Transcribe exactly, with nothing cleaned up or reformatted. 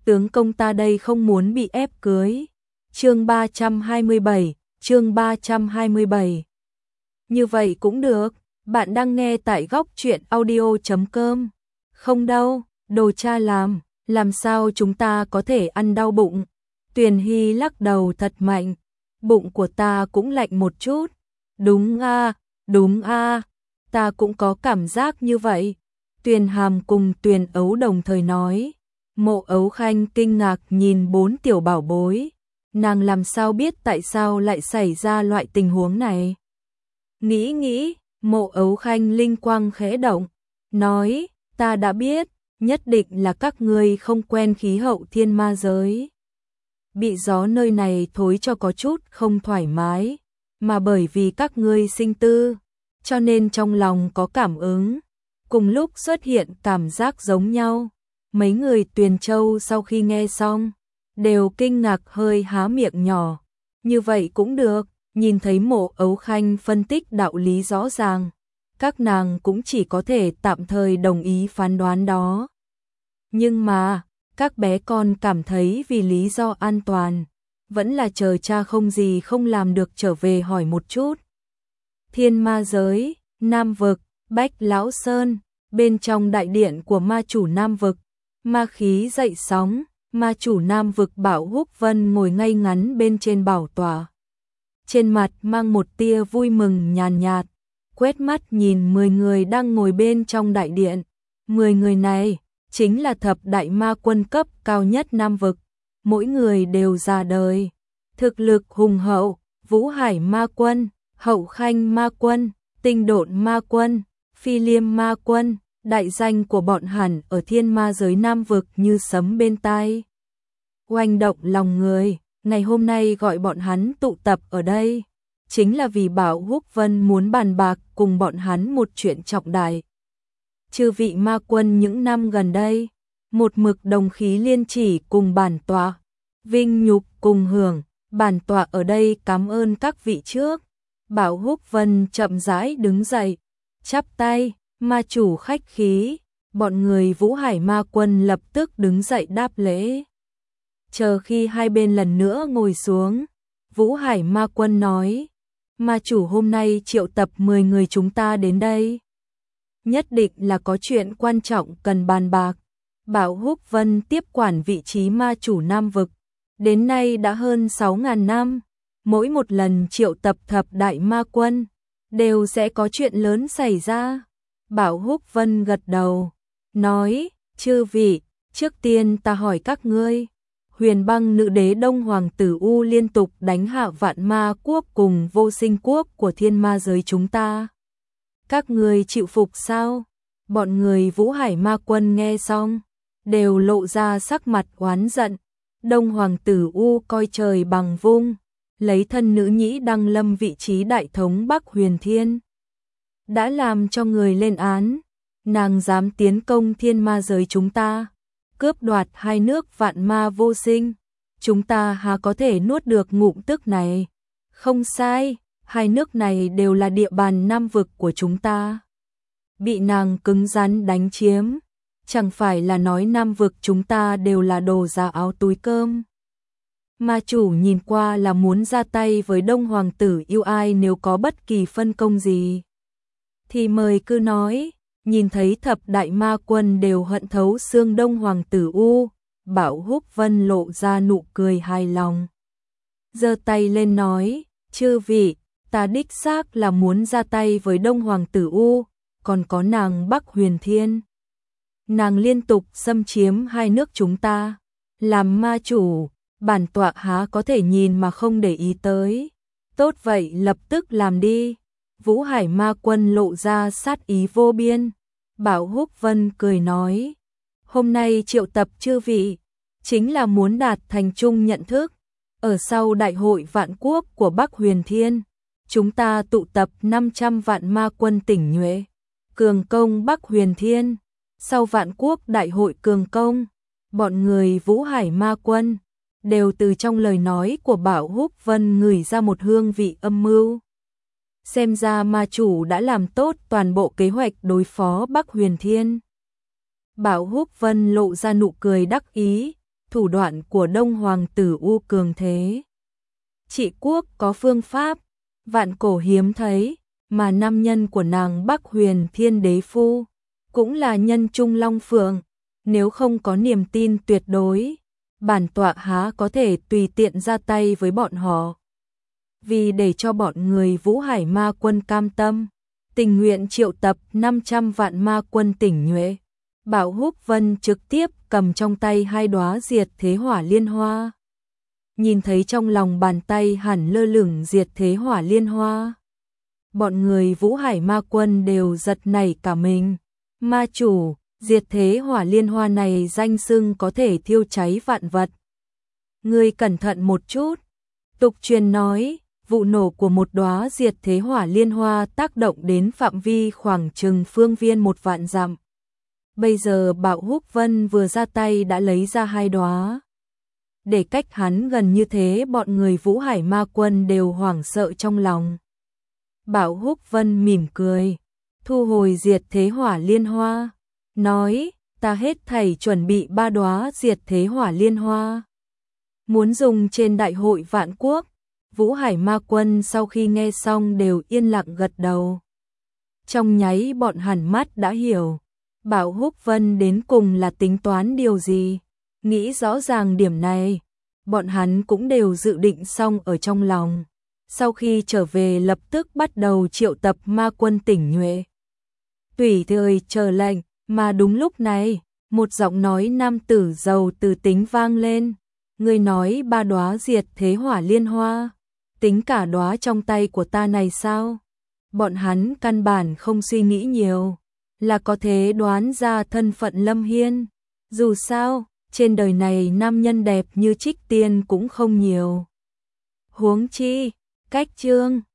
tướng công ta đây không muốn bị ép cưới. Chương ba trăm hai mươi bảy, chương ba trăm hai mươi bảy. Như vậy cũng được, bạn đang nghe tại góc truyện audio chấm com. Không đâu, đồ cha làm, làm sao chúng ta có thể ăn đau bụng? Tuyền Hy lắc đầu thật mạnh, bụng của ta cũng lạnh một chút. Đúng a, đúng a, ta cũng có cảm giác như vậy. Tuyền Hàm cùng Tuyền Ấu đồng thời nói. Mộ Ấu Khanh kinh ngạc nhìn bốn tiểu bảo bối, nàng làm sao biết tại sao lại xảy ra loại tình huống này. Nghĩ nghĩ, Mộ Ấu Khanh linh quang khẽ động, nói, ta đã biết, nhất định là các ngươi không quen khí hậu thiên ma giới. Bị gió nơi này thối cho có chút không thoải mái, mà bởi vì các ngươi sinh tư, cho nên trong lòng có cảm ứng, cùng lúc xuất hiện cảm giác giống nhau. Mấy người Tuyền Châu sau khi nghe xong, đều kinh ngạc hơi há miệng nhỏ. Như vậy cũng được, nhìn thấy Mộ Ấu Khanh phân tích đạo lý rõ ràng, các nàng cũng chỉ có thể tạm thời đồng ý phán đoán đó. Nhưng mà, các bé con cảm thấy vì lý do an toàn, vẫn là chờ cha không gì không làm được trở về hỏi một chút. Thiên ma giới, Nam vực, Bách Lão Sơn, bên trong đại điện của ma chủ Nam vực, ma khí dậy sóng, ma chủ Nam vực Bảo Húc Vân ngồi ngay ngắn bên trên bảo tọa. Trên mặt mang một tia vui mừng nhàn nhạt, quét mắt nhìn mười người đang ngồi bên trong đại điện. Mười người này chính là thập đại ma quân cấp cao nhất Nam vực, mỗi người đều già đời, thực lực hùng hậu. Vũ Hải ma quân, Hậu Khanh ma quân, Tinh Độn ma quân, Phi Liêm ma quân, đại danh của bọn hẳn ở thiên ma giới Nam vực như sấm bên tai, oanh động lòng người. Ngày hôm nay gọi bọn hắn tụ tập ở đây, chính là vì Bảo Húc Vân muốn bàn bạc cùng bọn hắn một chuyện trọng đại. Chư vị ma quân những năm gần đây, một mực đồng khí liên chỉ cùng bản tọa, vinh nhục cùng hưởng, bản tọa ở đây cảm ơn các vị trước. Bảo Húc Vân chậm rãi đứng dậy, chắp tay, ma chủ khách khí. Bọn người Vũ Hải ma quân lập tức đứng dậy đáp lễ. Chờ khi hai bên lần nữa ngồi xuống, Vũ Hải ma quân nói, ma chủ hôm nay triệu tập mười người chúng ta đến đây, nhất định là có chuyện quan trọng cần bàn bạc. Bảo Húc Vân tiếp quản vị trí ma chủ Nam vực, đến nay đã hơn sáu ngàn năm, mỗi một lần triệu tập thập đại ma quân, đều sẽ có chuyện lớn xảy ra. Bảo Húc Vân gật đầu, nói, chư vị, trước tiên ta hỏi các ngươi, Huyền Băng nữ đế Đông Hoàng tử U liên tục đánh hạ Vạn Ma quốc cùng Vô Sinh quốc của thiên ma giới chúng ta. Các ngươi chịu phục sao? Bọn người Vũ Hải ma quân nghe xong, đều lộ ra sắc mặt oán giận. Đông Hoàng tử U coi trời bằng vung, lấy thân nữ nhĩ đăng lâm vị trí đại thống Bắc Huyền Thiên, đã làm cho người lên án, nàng dám tiến công thiên ma giới chúng ta, cướp đoạt hai nước Vạn Ma Vô Sinh, chúng ta há có thể nuốt được ngụm tức này? Không sai, hai nước này đều là địa bàn Nam vực của chúng ta. Bị nàng cứng rắn đánh chiếm, chẳng phải là nói Nam vực chúng ta đều là đồ giả áo túi cơm. Ma chủ nhìn qua là muốn ra tay với Đông Hoàng tử yêu ai, nếu có bất kỳ phân công gì thì mời cứ nói. Nhìn thấy thập đại ma quân đều hận thấu xương Đông Hoàng tử U, Bảo Húc Vân lộ ra nụ cười hài lòng, giơ tay lên nói, chư vị, ta đích xác là muốn ra tay với Đông Hoàng tử U, còn có nàng Bắc Huyền Thiên, nàng liên tục xâm chiếm hai nước chúng ta, làm ma chủ, bản tọa há có thể nhìn mà không để ý tới. Tốt vậy lập tức làm đi. Vũ Hải ma quân lộ ra sát ý vô biên. Bảo Húc Vân cười nói, hôm nay triệu tập chư vị, chính là muốn đạt thành chung nhận thức. Ở sau đại hội vạn quốc của Bắc Huyền Thiên, chúng ta tụ tập năm trăm vạn ma quân tỉnh nhuệ, cường công Bắc Huyền Thiên. Sau vạn quốc đại hội cường công, bọn người Vũ Hải ma quân đều từ trong lời nói của Bảo Húc Vân ngửi ra một hương vị âm mưu. Xem ra ma chủ đã làm tốt toàn bộ kế hoạch đối phó Bắc Huyền Thiên. Bảo Húc Vân lộ ra nụ cười đắc ý, thủ đoạn của Đông Hoàng tử U cường thế. Trị quốc có phương pháp, vạn cổ hiếm thấy, mà nam nhân của nàng Bắc Huyền Thiên Đế Phu, cũng là nhân trung long phượng, nếu không có niềm tin tuyệt đối, bản tọa há có thể tùy tiện ra tay với bọn họ. Vì để cho bọn người Vũ Hải Ma quân cam tâm, tình nguyện triệu tập năm trăm vạn ma quân tỉnh nhuệ, Bảo Húc Vân trực tiếp cầm trong tay hai đóa diệt thế hỏa liên hoa. Nhìn thấy trong lòng bàn tay hẳn lơ lửng diệt thế hỏa liên hoa, bọn người Vũ Hải Ma quân đều giật nảy cả mình. Ma chủ, diệt thế hỏa liên hoa này danh xưng có thể thiêu cháy vạn vật. Ngươi cẩn thận một chút. Tục truyền nói, vụ nổ của một đóa diệt thế hỏa liên hoa tác động đến phạm vi khoảng chừng phương viên một vạn dặm. Bây giờ Bảo Húc Vân vừa ra tay đã lấy ra hai đóa. Để cách hắn gần như thế, bọn người Vũ Hải Ma quân đều hoảng sợ trong lòng. Bảo Húc Vân mỉm cười, thu hồi diệt thế hỏa liên hoa, nói, ta hết thảy chuẩn bị ba đóa diệt thế hỏa liên hoa, muốn dùng trên đại hội vạn quốc. Vũ Hải Ma quân sau khi nghe xong đều yên lặng gật đầu. Trong nháy bọn hẳn mắt đã hiểu, Bảo Húc Vân đến cùng là tính toán điều gì. Nghĩ rõ ràng điểm này, bọn hắn cũng đều dự định xong ở trong lòng. Sau khi trở về lập tức bắt đầu triệu tập ma quân tỉnh nhuệ. Tùy thời chờ lệnh, mà đúng lúc này, một giọng nói nam tử giàu từ tính vang lên. Người nói ba đóa diệt thế hỏa liên hoa, tính cả đóa trong tay của ta này sao? Bọn hắn căn bản không suy nghĩ nhiều, là có thể đoán ra thân phận Lâm Hiên. Dù sao, trên đời này nam nhân đẹp như Trích Tiên cũng không nhiều. Huống chi, cách chương